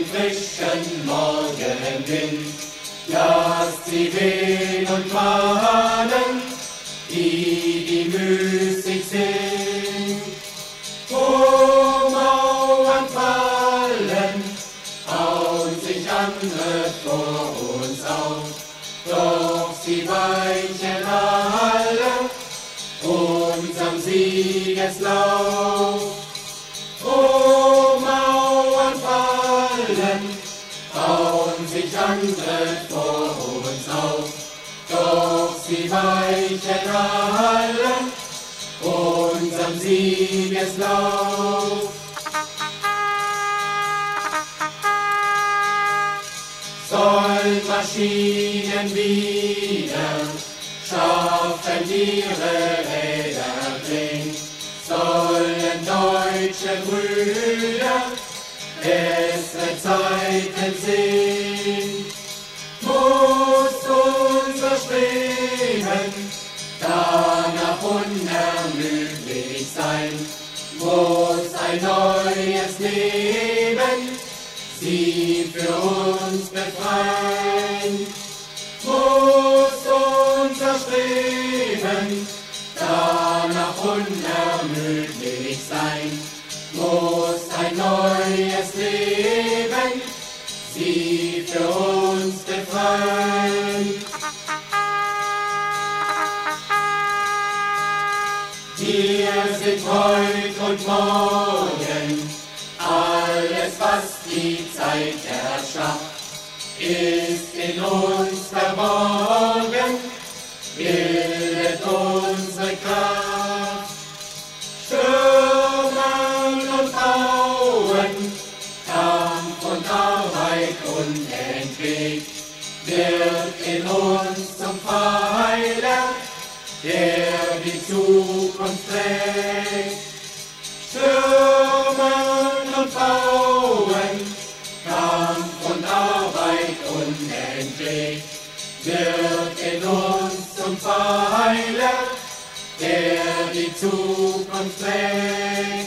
den frischen Morgenwind. Lasst sie wehen und mahnen, die müßig sind. Wo Mauern fallen, bauen sich andere vor uns auf, doch sie weichen alle unserem Siegeslauf. Wo Mauern fallen, bauen sich andere vor uns auf, doch sie weichen alle unserem Siegeslauf. Sollen Maschinen wieder schaffen ihre Räder drehen, sollen deutsche Brüder bessere Zeiten sehen, muss unser Streben danach unermüdlich sein, muss ein neues Leben sie für uns befreien, muss unser Streben danach unermüdlich sein, muss ein neues Leben sie für uns befreien. Wir sind heut und morgen, alles was die Zeit erschafft, ist in uns verborgen, bildet unsere Kraft. Stürmen und Bauen, Kampf und Arbeit unentwegt, wird in uns zum Pfeiler, der die Zukunft trägt. Stürmen und Bauen, Kampf und Arbeit unentwegt, wird in uns zum Pfeiler, der die Zukunft trägt.